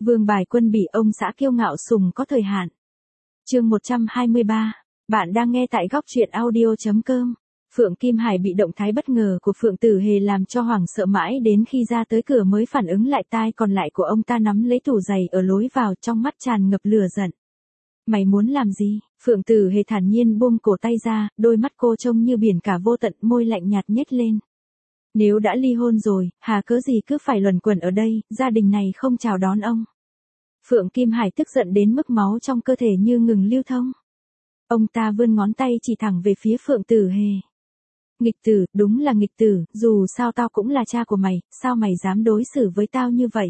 Vương bài quân bị ông xã kiêu ngạo sùng có thời hạn. Chương 123. Bạn đang nghe tại góc truyện audio.com. Phượng Kim Hải bị động thái bất ngờ của Phượng Tử Hề làm cho hoảng sợ mãi đến khi ra tới cửa mới phản ứng lại, tai còn lại của ông ta nắm lấy tủ giày ở lối vào, trong mắt tràn ngập lửa giận. Mày muốn làm gì? Phượng Tử Hề thản nhiên buông cổ tay ra, đôi mắt cô trông như biển cả vô tận, môi lạnh nhạt nhếch lên. Nếu đã ly hôn rồi, hà cớ gì cứ phải luẩn quẩn ở đây, gia đình này không chào đón ông. Phượng Kim Hải tức giận đến mức máu trong cơ thể như ngừng lưu thông. Ông ta vươn ngón tay chỉ thẳng về phía Phượng Tử Hề. Nghịch tử, đúng là nghịch tử, dù sao tao cũng là cha của mày, sao mày dám đối xử với tao như vậy?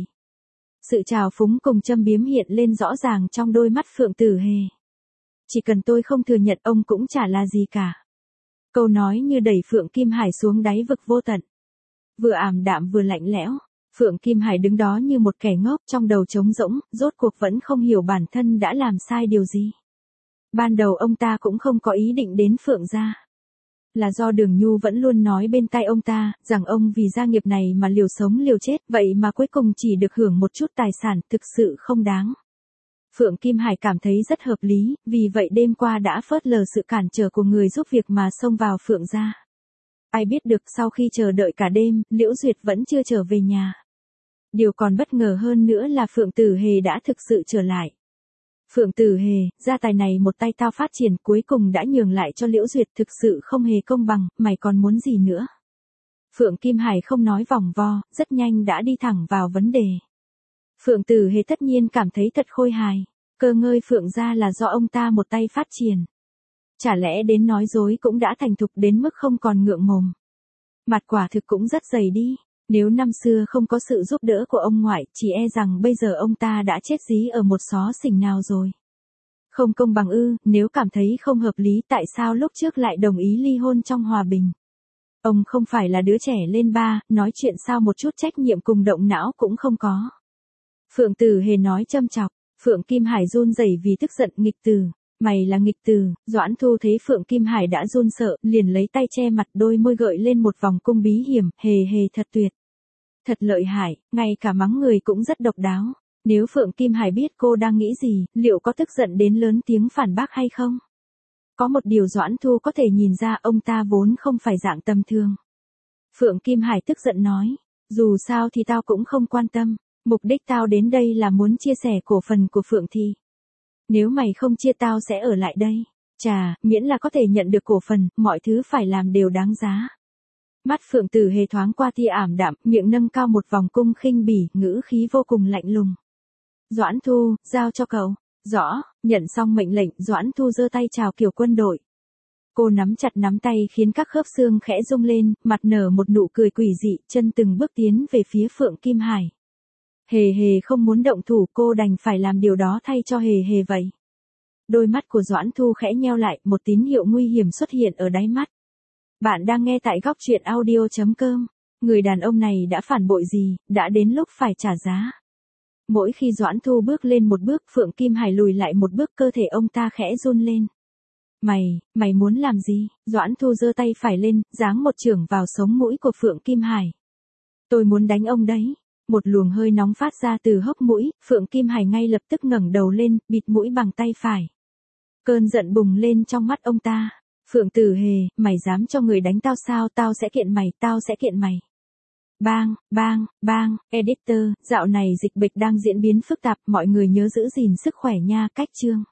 Sự trào phúng cùng châm biếm hiện lên rõ ràng trong đôi mắt Phượng Tử Hề. Chỉ cần tôi không thừa nhận ông cũng chả là gì cả. Câu nói như đẩy Phượng Kim Hải xuống đáy vực vô tận. Vừa ảm đạm vừa lạnh lẽo, Phượng Kim Hải đứng đó như một kẻ ngốc, trong đầu trống rỗng, rốt cuộc vẫn không hiểu bản thân đã làm sai điều gì. Ban đầu ông ta cũng không có ý định đến Phượng gia. Là do Đường Nhu vẫn luôn nói bên tai ông ta, rằng ông vì gia nghiệp này mà liều sống liều chết, vậy mà cuối cùng chỉ được hưởng một chút tài sản, thực sự không đáng. Phượng Kim Hải cảm thấy rất hợp lý, vì vậy đêm qua đã phớt lờ sự cản trở của người giúp việc mà xông vào Phượng gia. Ai biết được sau khi chờ đợi cả đêm, Liễu Duyệt vẫn chưa trở về nhà. Điều còn bất ngờ hơn nữa là Phượng Tử Hề đã thực sự trở lại. Phượng Tử Hề, gia tài này một tay tao phát triển, cuối cùng đã nhường lại cho Liễu Duyệt, thực sự không hề công bằng, mày còn muốn gì nữa? Phượng Kim Hải không nói vòng vo, rất nhanh đã đi thẳng vào vấn đề. Phượng Tử Hề tất nhiên cảm thấy thật khôi hài, cơ ngơi Phượng gia là do ông ta một tay phát triển. Chả lẽ đến nói dối cũng đã thành thục đến mức không còn ngượng mồm. Mặt quả thực cũng rất dày đi, nếu năm xưa không có sự giúp đỡ của ông ngoại, chỉ e rằng bây giờ ông ta đã chết dí ở một xó xỉnh nào rồi. Không công bằng ư? Nếu cảm thấy không hợp lý, tại sao lúc trước lại đồng ý ly hôn trong hòa bình? Ông không phải là đứa trẻ lên ba, nói chuyện sao một chút trách nhiệm cùng động não cũng không có. Phượng Tử Hề nói châm chọc. Phượng Kim Hải run rẩy vì tức giận. Nghịch tử, mày là nghịch tử. Doãn Thu thấy Phượng Kim Hải đã run sợ, liền lấy tay che mặt, đôi môi gợi lên một vòng cung bí hiểm. Hề hề, thật tuyệt. Thật lợi hại, ngay cả mắng người cũng rất độc đáo. Nếu Phượng Kim Hải biết cô đang nghĩ gì, liệu có tức giận đến lớn tiếng phản bác hay không? Có một điều Doãn Thu có thể nhìn ra, ông ta vốn không phải dạng tầm thường. Phượng Kim Hải tức giận nói, dù sao thì tao cũng không quan tâm, mục đích tao đến đây là muốn chia sẻ cổ phần của Phượng Thị. Nếu mày không chia tao sẽ ở lại đây. Chà, miễn là có thể nhận được cổ phần, mọi thứ phải làm đều đáng giá. Mắt Phượng Tử Hề thoáng qua tia ảm đạm, miệng nâng cao một vòng cung khinh bỉ, ngữ khí vô cùng lạnh lùng. Doãn Thu, giao cho cậu. Rõ. Nhận xong mệnh lệnh, Doãn Thu giơ tay chào kiểu quân đội. Cô nắm chặt nắm tay khiến các khớp xương khẽ rung lên, mặt nở một nụ cười quỷ dị, chân từng bước tiến về phía Phượng Kim Hải. Hề hề không muốn động thủ, cô đành phải làm điều đó thay cho hề hề vậy. Đôi mắt của Doãn Thu khẽ nheo lại, một tín hiệu nguy hiểm xuất hiện ở đáy mắt. Bạn đang nghe tại góc truyện audio.com. Người đàn ông này đã phản bội gì, đã đến lúc phải trả giá. Mỗi khi Doãn Thu bước lên một bước, Phượng Kim Hải lùi lại một bước, cơ thể ông ta khẽ run lên. Mày muốn làm gì? Doãn Thu giơ tay phải lên, giáng một chưởng vào sống mũi của Phượng Kim Hải. Tôi muốn đánh ông đấy. Một luồng hơi nóng phát ra từ hốc mũi, Phượng Kim Hải ngay lập tức ngẩng đầu lên, bịt mũi bằng tay phải. Cơn giận bùng lên trong mắt ông ta. Phượng Tử Hề, mày dám cho người đánh tao sao? Tao sẽ kiện mày, tao sẽ kiện mày. Bang, bang, bang, editor, dạo này dịch bệnh đang diễn biến phức tạp, mọi người nhớ giữ gìn sức khỏe nha. Cách chương.